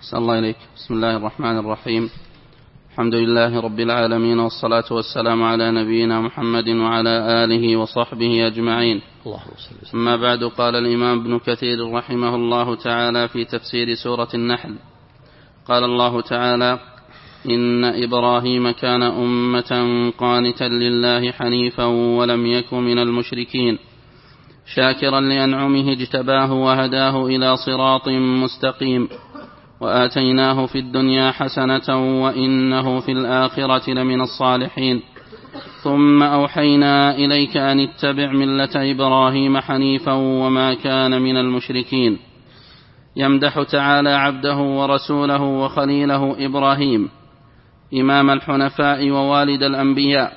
أحسن الله إليك. بسم الله الرحمن الرحيم. الحمد لله رب العالمين، والصلاة والسلام على نبينا محمد وعلى آله وصحبه أجمعين. أما بعد، قال الإمام ابن كثير رحمه الله تعالى في تفسير سورة النحل: قال الله تعالى: إن إبراهيم كان أمة قانتا لله حنيفا ولم يك من المشركين شاكرا لأنعمه اجتباه وهداه إلى صراط مستقيم وآتيناه في الدنيا حسنة وإنه في الآخرة لمن الصالحين ثم أوحينا إليك أن اتبع ملة إبراهيم حنيفا وما كان من المشركين. يمدح تعالى عبده ورسوله وخليله إبراهيم إمام الحنفاء ووالد الأنبياء،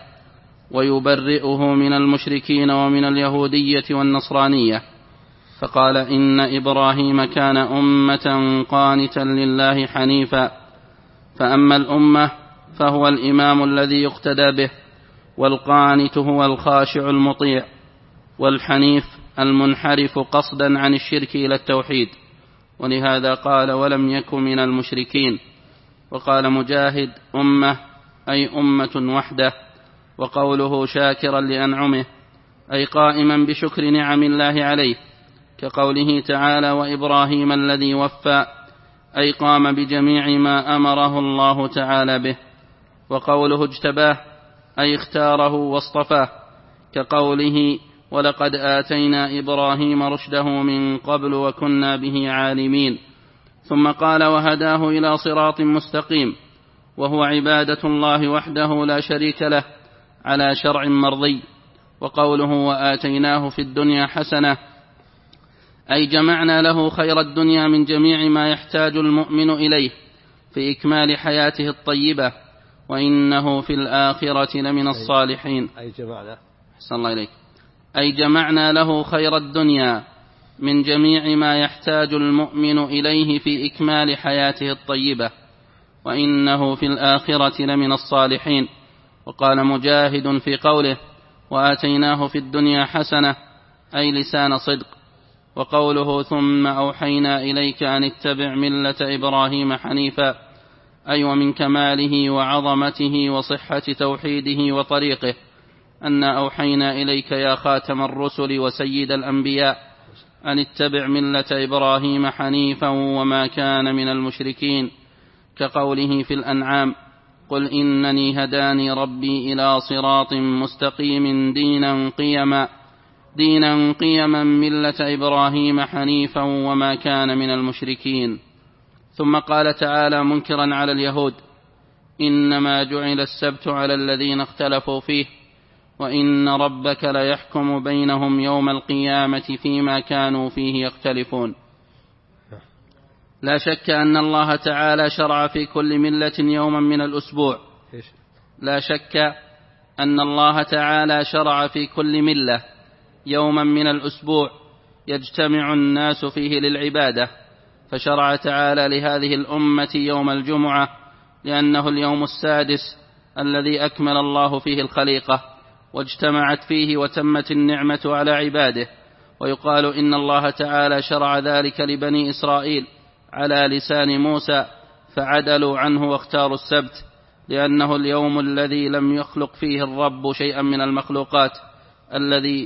ويبرئه من المشركين ومن اليهودية والنصرانية، فقال: إن إبراهيم كان أمة قانتا لله حنيفا. فأما الأمة فهو الإمام الذي يقتدى به، والقانت هو الخاشع المطيع، والحنيف المنحرف قصدا عن الشرك إلى التوحيد. ولهذا قال: ولم يك من المشركين. وقال مجاهد: أمة أي أمة وحده. وقوله شاكرا لأنعمه أي قائما بشكر نعم الله عليه، كقوله تعالى: وإبراهيم الذي وفى، أي قام بجميع ما أمره الله تعالى به. وقوله اجتباه أي اختاره واصطفاه، كقوله: ولقد آتينا إبراهيم رشده من قبل وكنا به عالمين. ثم قال: وهداه إلى صراط مستقيم، وهو عبادة الله وحده لا شريك له على شرع مرضي. وقوله: وآتيناه في الدنيا حسنة، أي جمعنا له خير الدنيا من جميع ما يحتاج المؤمن إليه في إكمال حياته الطيبة، وإنه في الآخرة لمن الصالحين. أحسن الله إليك. أي جمعنا له خير الدنيا من جميع ما يحتاج المؤمن إليه في إكمال حياته الطيبة، وإنه في الآخرة لمن الصالحين. وقال مجاهد في قوله: وآتيناه في الدنيا حسنة، أي لسان صدق. وقوله: ثم أوحينا إليك أن اتبع ملة إبراهيم حنيفا، أي ومن كماله وعظمته وصحة توحيده وطريقه أن أوحينا إليك يا خاتم الرسل وسيد الأنبياء أن اتبع ملة إبراهيم حنيفا وما كان من المشركين، كقوله في الأنعام: قل إنني هداني ربي إلى صراط مستقيم دينا قيما ملة إبراهيم حنيفا وما كان من المشركين. ثم قال تعالى منكرا على اليهود: إنما جعل السبت على الذين اختلفوا فيه وإن ربك ليحكم بينهم يوم القيامة فيما كانوا فيه يختلفون. لا شك أن الله تعالى شرع في كل ملة يوما من الأسبوع. لا شك أن الله تعالى شرع في كل ملة يوما من الأسبوع يجتمع الناس فيه للعبادة، فشرع تعالى لهذه الأمة يوم الجمعة لأنه اليوم السادس الذي أكمل الله فيه الخليقة واجتمعت فيه وتمت النعمة على عباده. ويقال إن الله تعالى شرع ذلك لبني إسرائيل على لسان موسى فعدلوا عنه واختاروا السبت، لأنه اليوم الذي لم يخلق فيه الرب شيئا من المخلوقات الذي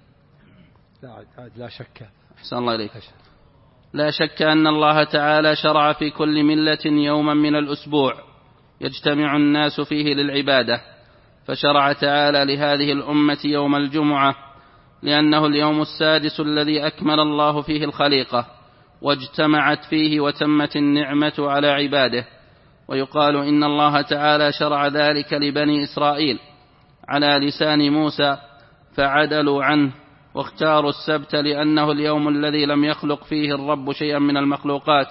لا شك. أحسن الله إليك. لا شك أن الله تعالى شرع في كل ملة يوما من الأسبوع يجتمع الناس فيه للعبادة، فشرع تعالى لهذه الأمة يوم الجمعة لأنه اليوم السادس الذي أكمل الله فيه الخليقة واجتمعت فيه وتمت النعمة على عباده. ويقال إن الله تعالى شرع ذلك لبني إسرائيل على لسان موسى فعدلوا عنه واختاروا السبت، لأنه اليوم الذي لم يخلق فيه الرب شيئا من المخلوقات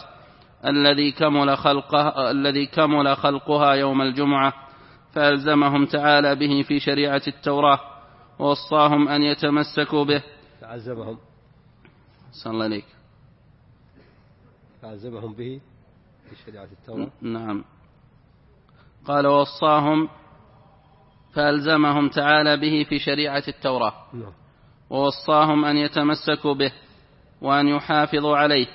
الذي كمل خلقها يوم الجمعة، فألزمهم تعالى به في شريعة التوراة ووصاهم أن يتمسكوا به. فألزمهم. صلى الله عليك. فألزمهم به في شريعة التوراة. نعم. قال: ووصاهم فألزمهم تعالى به في شريعة التوراة ووصاهم أن يتمسكوا به وأن يحافظوا عليه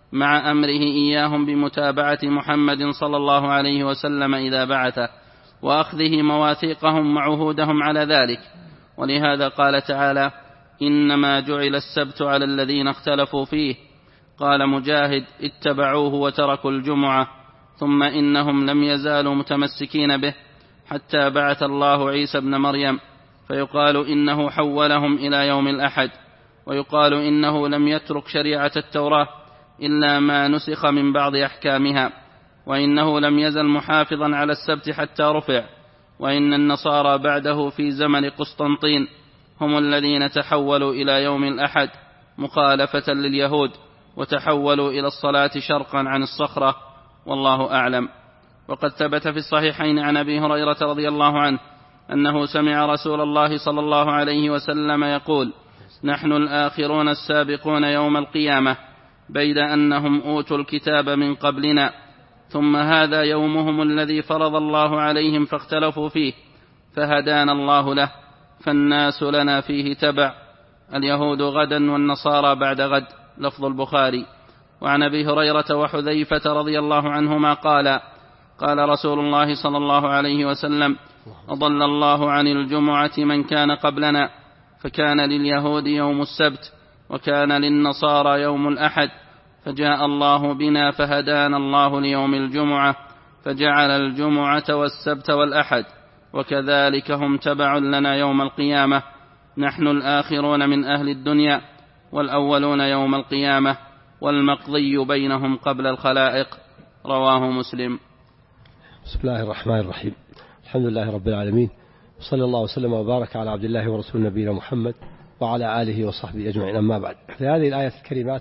مع أمره إياهم بمتابعة محمد صلى الله عليه وسلم إذا بعثه، وأخذه مواثيقهم وعهودهم على ذلك. ولهذا قال تعالى: إنما جعل السبت على الذين اختلفوا فيه. قال مجاهد: اتبعوه وتركوا الجمعة. ثم إنهم لم يزالوا متمسكين به حتى بعث الله عيسى ابن مريم، فيقال إنه حولهم إلى يوم الأحد، ويقال إنه لم يترك شريعة التوراة إلا ما نسخ من بعض أحكامها، وإنه لم يزل محافظا على السبت حتى رفع. وإن النصارى بعده في زمن قسطنطين هم الذين تحولوا إلى يوم الأحد مخالفة لليهود، وتحولوا إلى الصلاة شرقا عن الصخرة، والله أعلم. وقد ثبت في الصحيحين عن أبي هريرة رضي الله عنه أنه سمع رسول الله صلى الله عليه وسلم يقول: نحن الآخرون السابقون يوم القيامة، بيد أنهم أوتوا الكتاب من قبلنا، ثم هذا يومهم الذي فرض الله عليهم فاختلفوا فيه، فهدانا الله له، فالناس لنا فيه تبع، اليهود غدا والنصارى بعد غد. لفظ البخاري. وعن أبي هريرة وحذيفة رضي الله عنهما قال: قال رسول الله صلى الله عليه وسلم: أضل الله عن الجمعة من كان قبلنا، فكان لليهود يوم السبت، وكان للنصارى يوم الأحد، فجاء الله بنا فهدانا الله ليوم الجمعة، فجعل الجمعة والسبت والأحد، وكذلك هم تبع لنا يوم القيامة، نحن الآخرون من أهل الدنيا، والأولون يوم القيامة، والمقضي بينهم قبل الخلائق. رواه مسلم. بسم الله الرحمن الرحيم. الحمد لله رب العالمين، وصلى الله وسلم وبارك على عبد الله ورسول نبينا محمد وعلى آله وصحبه أجمعين. أما بعد، في هذه الآية الكريمات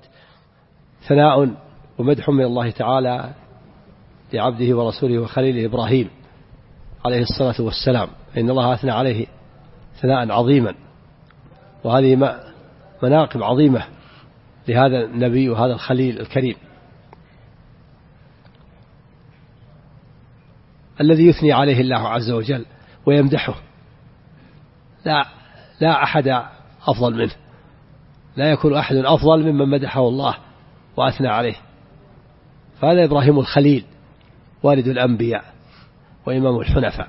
ثناء ومدح من الله تعالى لعبده ورسوله وخليله إبراهيم عليه الصلاة والسلام، فإن الله أثنى عليه ثناء عظيما، وهذه مناقب عظيمة لهذا النبي وهذا الخليل الكريم الذي يثني عليه الله عز وجل ويمدحه. لا أحد أفضل منه، لا يكون أحد أفضل ممن مدحه الله وأثنى عليه. فهذا إبراهيم الخليل، والد الأنبياء وإمام الحنفاء،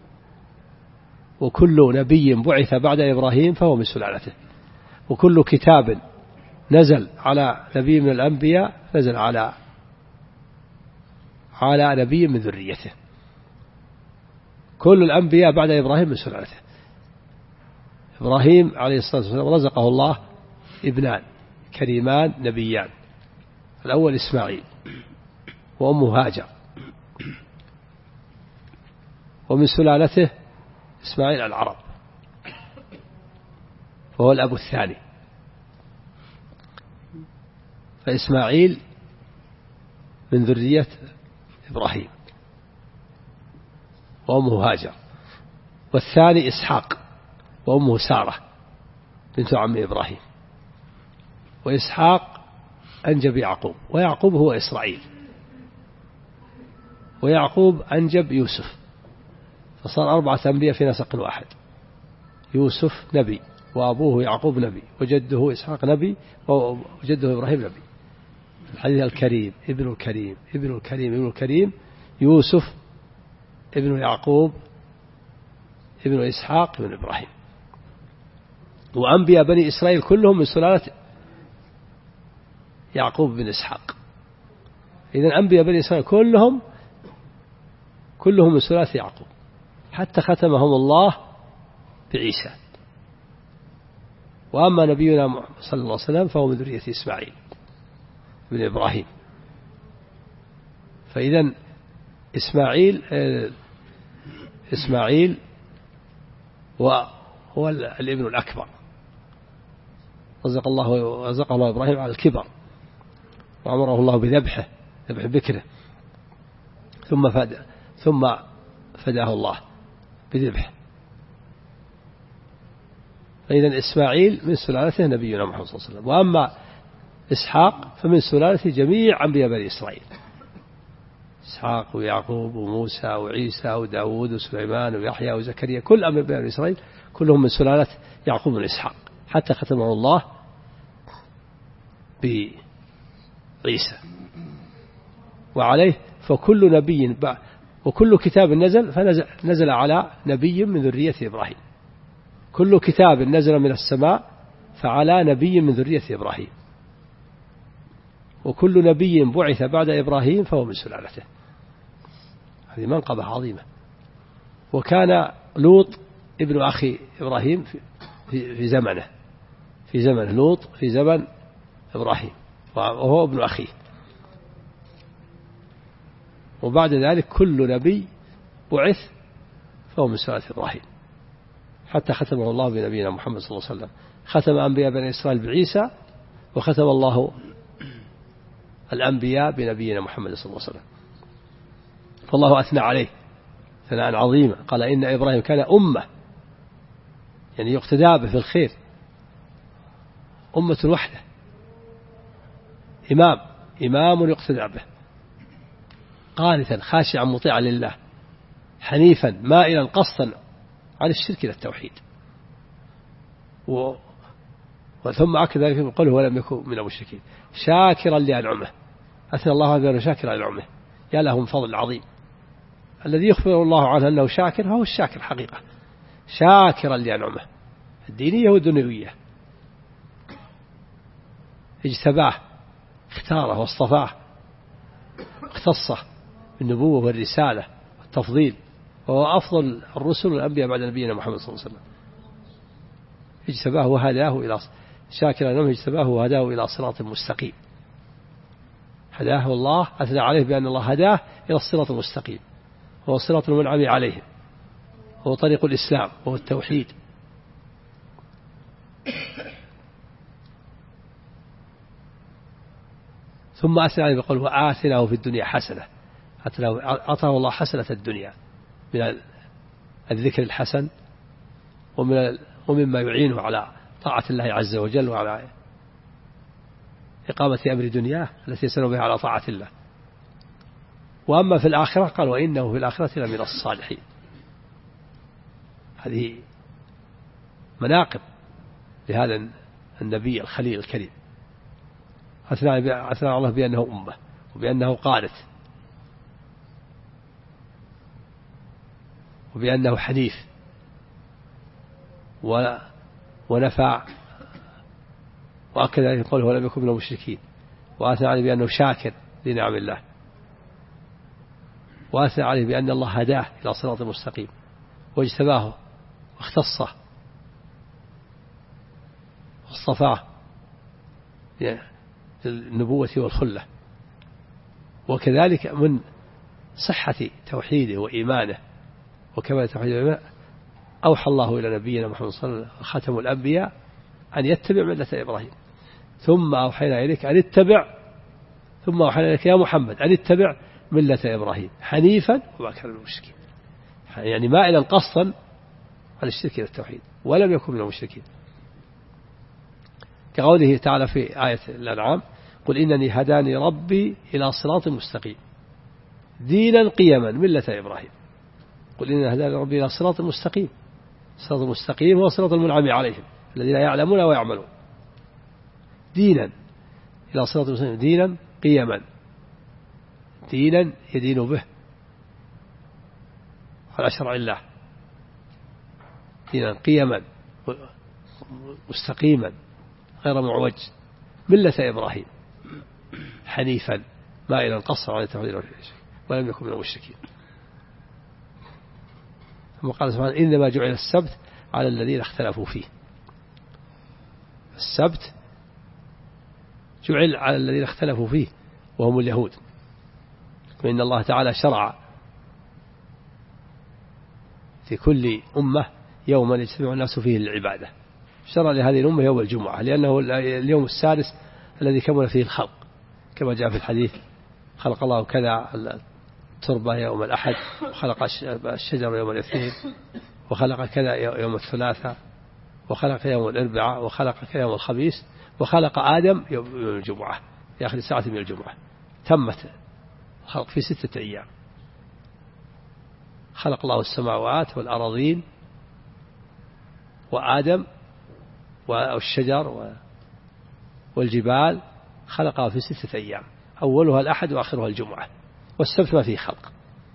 وكل نبي بعث بعد إبراهيم فهو من سلالته، وكل كتاب نزل على نبي من الأنبياء نزل على نبي من ذريته. كل الأنبياء بعد إبراهيم من سلالته. إبراهيم عليه الصلاة والسلام رزقه الله ابنان كريمان نبيان، الأول إسماعيل وأمه هاجر، ومن سلالته إسماعيل العرب، وهو الأب الثاني. فإسماعيل من ذرية إبراهيم وأمه هاجر، والثاني إسحاق وأمه سارة بنت عم إبراهيم. وإسحاق أنجب يعقوب، ويعقوب هو إسرائيل، ويعقوب أنجب يوسف، فصار 4 أنبياء في نسق واحد. يوسف نبي، وأبوه يعقوب نبي، وجده إسحاق نبي، وجده إبراهيم نبي. الحديث الكريم ابن الكريم ابن الكريم ابن الكريم، يوسف ابن يعقوب ابن إسحاق ابن إبراهيم. وأنبياء بني إسرائيل كلهم من سلالة يعقوب بن إسحاق. إذن أنبياء بني إسرائيل كلهم من سلالة يعقوب، حتى ختمهم الله بعيسى. وأما نبينا صلى الله عليه وسلم فهو من ذرية إسماعيل بن إبراهيم. فإذن إسماعيل هو الابن الأكبر، رزقه الله إبراهيم على الكبر، وأمره الله بذبح بكره، ثم فداه الله بذبح. فإذا إسماعيل من سلالته نبينا محمد صلى الله عليه وسلم. وأما إسحاق فمن سلالته جميع أنبياء بني إسرائيل، إسحاق ويعقوب وموسى وعيسى وداود وسليمان ويحيى وزكريا، كل أنبياء بني إسرائيل كلهم من سلالة يعقوب بن إسحاق، حتى ختمه الله عيسى. وعليه فكل نبي وكل كتاب نزل على نبي من ذرية إبراهيم. كل كتاب نزل من السماء فعلى نبي من ذرية إبراهيم، وكل نبي بعث بعد إبراهيم فهو من سلالته. هذه منقبة عظيمة. وكان لوط ابن أخي إبراهيم في زمنه، في زمن لوط في زمن إبراهيم، وهو ابن أخيه. وبعد ذلك كل نبي بعث فهو من سلالة إبراهيم، حتى ختمه الله بنبينا محمد صلى الله عليه وسلم. ختم أنبياء بني إسرائيل بعيسى، وختم الله الأنبياء بنبينا محمد صلى الله عليه وسلم. فالله أثنى عليه ثناء عظيما، قال إن إبراهيم كان أمة، يعني يقتدى به في الخير، أمة وحده، إمام يقتدى به، قانتا خاشعا مطيعا لله، حنيفا مائلا قصدا عن الشرك إلى التوحيد. ثم أكد ذلك بقوله ولم يكن من المشركين، شاكرا لأنعمه. أثنى الله عليه بأنه شاكرا لأنعمه، يا له من فضل عظيم. الذي يخبر الله عنه أنه شاكر هو الشاكر حقيقة، شاكرا لأنعمه الدينية والدنيوية. اجتباه، اختاره واصطفاه، اختصه بالنبوة والرسالة والتفضيل، وهو أفضل الرسل والأنبياء بعد نبينا محمد صلى الله عليه وسلم. اجتباه وهداه إلى شاكرا لأنعمه، اجتباه وهداه إلى صراط مستقيم. هداه الله، أثنى عليه بأن الله هداه إلى الصراط المستقيم، هو الصراط المنعم عليهم، هو طريق الإسلام وهو التوحيد. ثم أثنى عليه بقوله وآتناه في الدنيا حسنة. أعطاه الله حسنة الدنيا من الذكر الحسن، ومما يعينه على طاعة الله عز وجل وعلى إقامة أمر دنياه التي يسأل بها على طاعة الله. وأما في الآخرة قال وإنه في الآخرة لمن الصالحين. هذه مناقب لهذا النبي الخليل الكريم. أثنى الله بأنه أمة، وبأنه قانت، وبأنه حنيف، ونفع، وأكد عليه قوله ولم يكن من المشركين. وأثنى عليه بأنه شاكر لنعم الله، وأثنى عليه بأن الله هداه إلى صراط مستقيم، واجتباه واختصه واصطفاه للنبوة والخلة. وكذلك من صحة توحيده وإيمانه وكمال توحيده وإيمانه أوحى الله إلى نبينا محمد صلى الله عليه وسلم خاتم الأنبياء أن يتبع ملة إبراهيم. ثم أوحينا إليك أن اتبع، ثم أوحينا إليك يا محمد أن اتبع ملة إبراهيم حنيفا وما كان من المشركين، يعني مائلا قصدا عن الشرك إلى التوحيد، ولم يكن من المشركين. كقوله تعالى في آية الأنعام قل إنني هداني ربي إلى صراط مستقيم دينا قيما ملة إبراهيم. قل إنني هداني ربي إلى صراط مستقيم. صراط المستقيم هو صراط المنعم عليهم الذين يعلمون ويعملون. دينا إلى صراط المستقيم، دينا قيما، دينا يدين به على شرع الله، دينا قيما مستقيما غير معوج، ملة إبراهيم حنيفا مائلا قصر على التوحيد ولم يكن من المشركين. ثم قال سبحانه إنما جعل السبت على الذين اختلفوا فيه. السبت جعل على الذين اختلفوا فيه وهم اليهود، وإن الله تعالى شرع في كل أمة يوما يجتمع الناس فيه للعبادة. شرع لهذه الأمة يوم الجمعة لأنه اليوم السادس الذي كمل فيه الخلق، كما جاء في الحديث خلق الله كذا التربة يوم الأحد، وخلق الشجر يوم الاثنين، وخلق كذا يوم الثلاثاء، وخلق يوم الأربعاء، وخلق كذا يوم الخميس، وخلق آدم يوم الجمعة في آخر ساعة من الجمعة. تمت الخلق في 6 أيام. خلق الله السماوات والأراضين وآدم والشجر والجبال خلقها في 6 أيام، أولها الأحد وآخرها الجمعة، والسبت ما فيه خلق.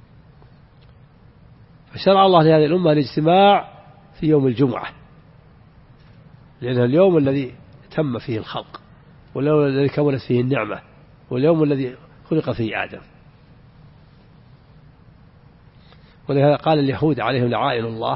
فشرع الله لهذه الأمة الاجتماع في يوم الجمعة، لأنه اليوم الذي تم فيه الخلق، واليوم الذي كونت فيه النعمة، واليوم الذي خلق فيه آدم. ولهذا قال اليهود عليهم لعائن الله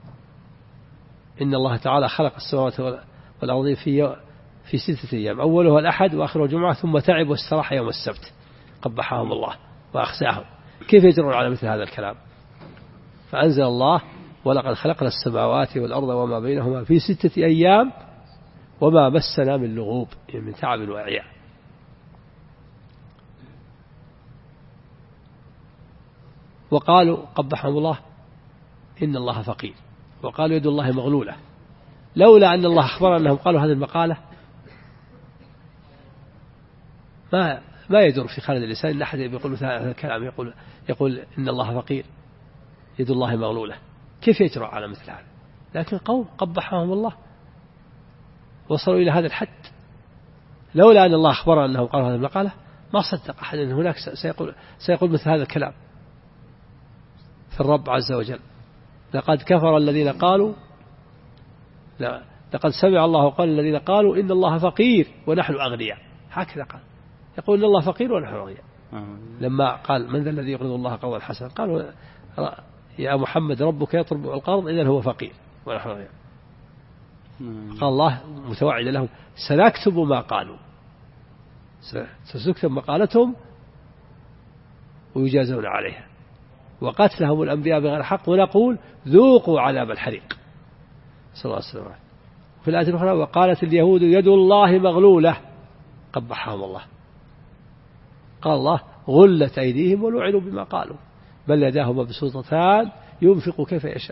إن الله تعالى خلق السماوات والأرض في 6 أيام، أولها الأحد وآخرها الجمعة، ثم تعب واستراح يوم السبت، قبحهم الله وأخزاهم. كيف يجرون على مثل هذا الكلام؟ فأنزل الله ولقد خلقنا السماوات والأرض وما بينهما في 6 أيام وما مسنا من لغوب، يعني من تعب وإعياء. وقالوا قبحهم الله إن الله فقير، وقالوا يد الله مغلولة. لولا أن الله أخبر أنهم قالوا هذه المقالة ما يدور في خالد اللسان إن أحد يقول هذا الكلام، يقول إن الله فقير يد الله مغلولة. كيف يجرؤ على مثل هذا؟ لكن قوم قبحهم الله وصلوا إلى هذا الحد. لولا أن الله أخبر أنهم قالوا هذه المقالة ما صدق أحد أن هناك سيقول مثل هذا الكلام في الرب عز وجل. لقد كفر الذين قالوا لقد سمع الله قال الذين قالوا إن الله فقير ونحن أغنياء. هكذا قال، يقول إن الله فقير ونحن أغنياء. لما قال من ذا الذي يقرض الله قرضا حسنا، قالوا يا محمد ربك يطلب القرض إذن هو فقير ونحن أغنياء. قال الله متوعدا لهم سنكتب ما قالوا، سنكتب مقالتهم ويجازون عليها، وقتلهم الأنبياء بغير حق، ونقول ذوقوا عذاب الحريق. صلى الله عليه وسلم. في الآية الأخرى وقالت اليهود يد الله مغلولة قبحهم الله. قال الله غلت أيديهم ولعنوا بما قالوا بل يداه مبسوطتان ينفق كيف يشاء.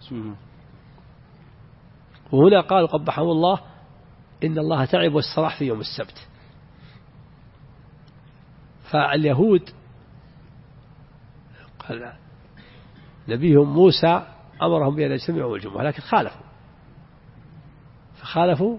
وهنا قالوا قبحهم الله إن الله تعب واستراح في يوم السبت. فاليهود قال نبيهم موسى أمرهم بأن يجتمعوا يوم الجمعة، لكن فخالفوا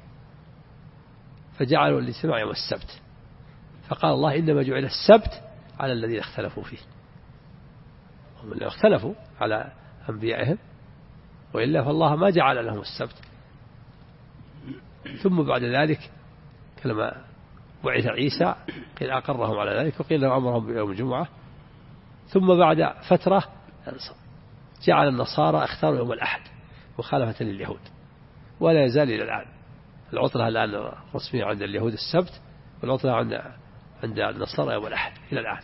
فجعلوا الاجتماع يوم السبت. فقال الله إنما جعل السبت على الذين اختلفوا فيه، هم اللي اختلفوا على أنبيائهم، وإلا فالله ما جعل لهم السبت. ثم بعد ذلك كلما بعث عيسى قيل أقرهم على ذلك، وقيل لهم أمرهم بيوم الجمعة. ثم بعد فترة جعل النصارى اختاروا يوم الأحد مخالفة لليهود، ولا يزال إلى الآن العطلة الآن رسمية عند اليهود السبت، والعطلة عند النصارى يوم الأحد إلى الآن.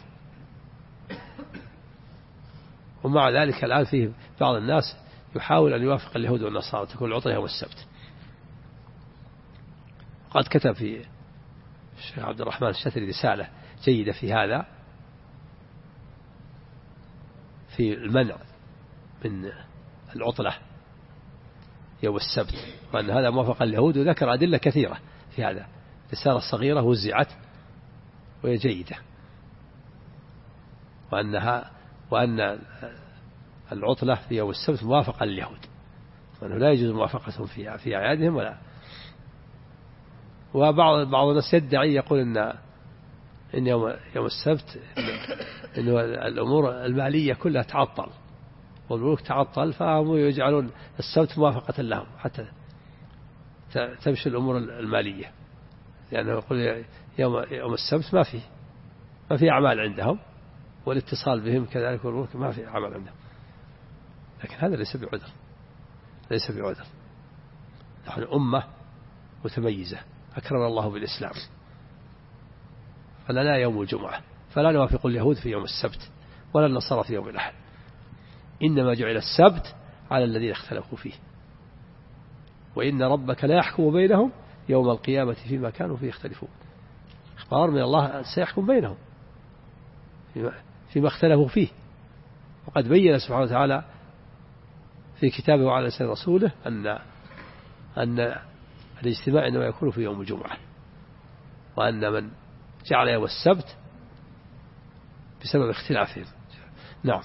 ومع ذلك الآن فيه بعض الناس يحاول أن يوافق اليهود والنصارى تكون العطلة يوم السبت. قد كتب في الشيخ عبد الرحمن الشتري رسالة جيدة في هذا، في المنع من العطلة يوم السبت، وأن هذا موافق اليهود، وذكر أدلة كثيرة في هذا. رسالة صغيرة وزعت وهي جيدة، وأن العطلة في يوم السبت موافقة لليهود، وأنه لا يجوز موافقتهم في أعيادهم ولا. وبعض الناس يدعي يقول إن يوم السبت إنه الأمور المالية كلها تعطل والملوك تعطل، فهم يجعلون السبت موافقة لهم حتى تمشي الأمور المالية، لأنه يقول يوم السبت ما في أعمال عندهم، والاتصال بهم كذلك والملوك ما في أعمال عندهم. لكن هذا ليس بعذر. نحن أمة متميزة أكرم الله بالإسلام، فلنا يوم الجمعة، فلا نوافق اليهود في يوم السبت ولا النصارى في يوم الأحد. إنما جعل السبت على الذين اختلفوا فيه، وإن ربك لا يحكم بينهم يوم القيامة فيما كانوا فيه يختلفون. اخبار من الله سيحكم بينهم فيما اختلفوا فيه. وقد بين سبحانه وتعالى في كتابه وعلى لسان رسوله أن الاجتماع إنما يكون في يوم الجمعة، وأن من جعل يوم السبت بسبب اختلافهم. نعم.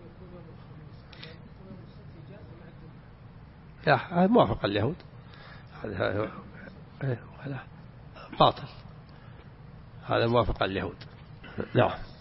موافق اليهود، هذا باطل، هذا موافق على اليهود. نعم.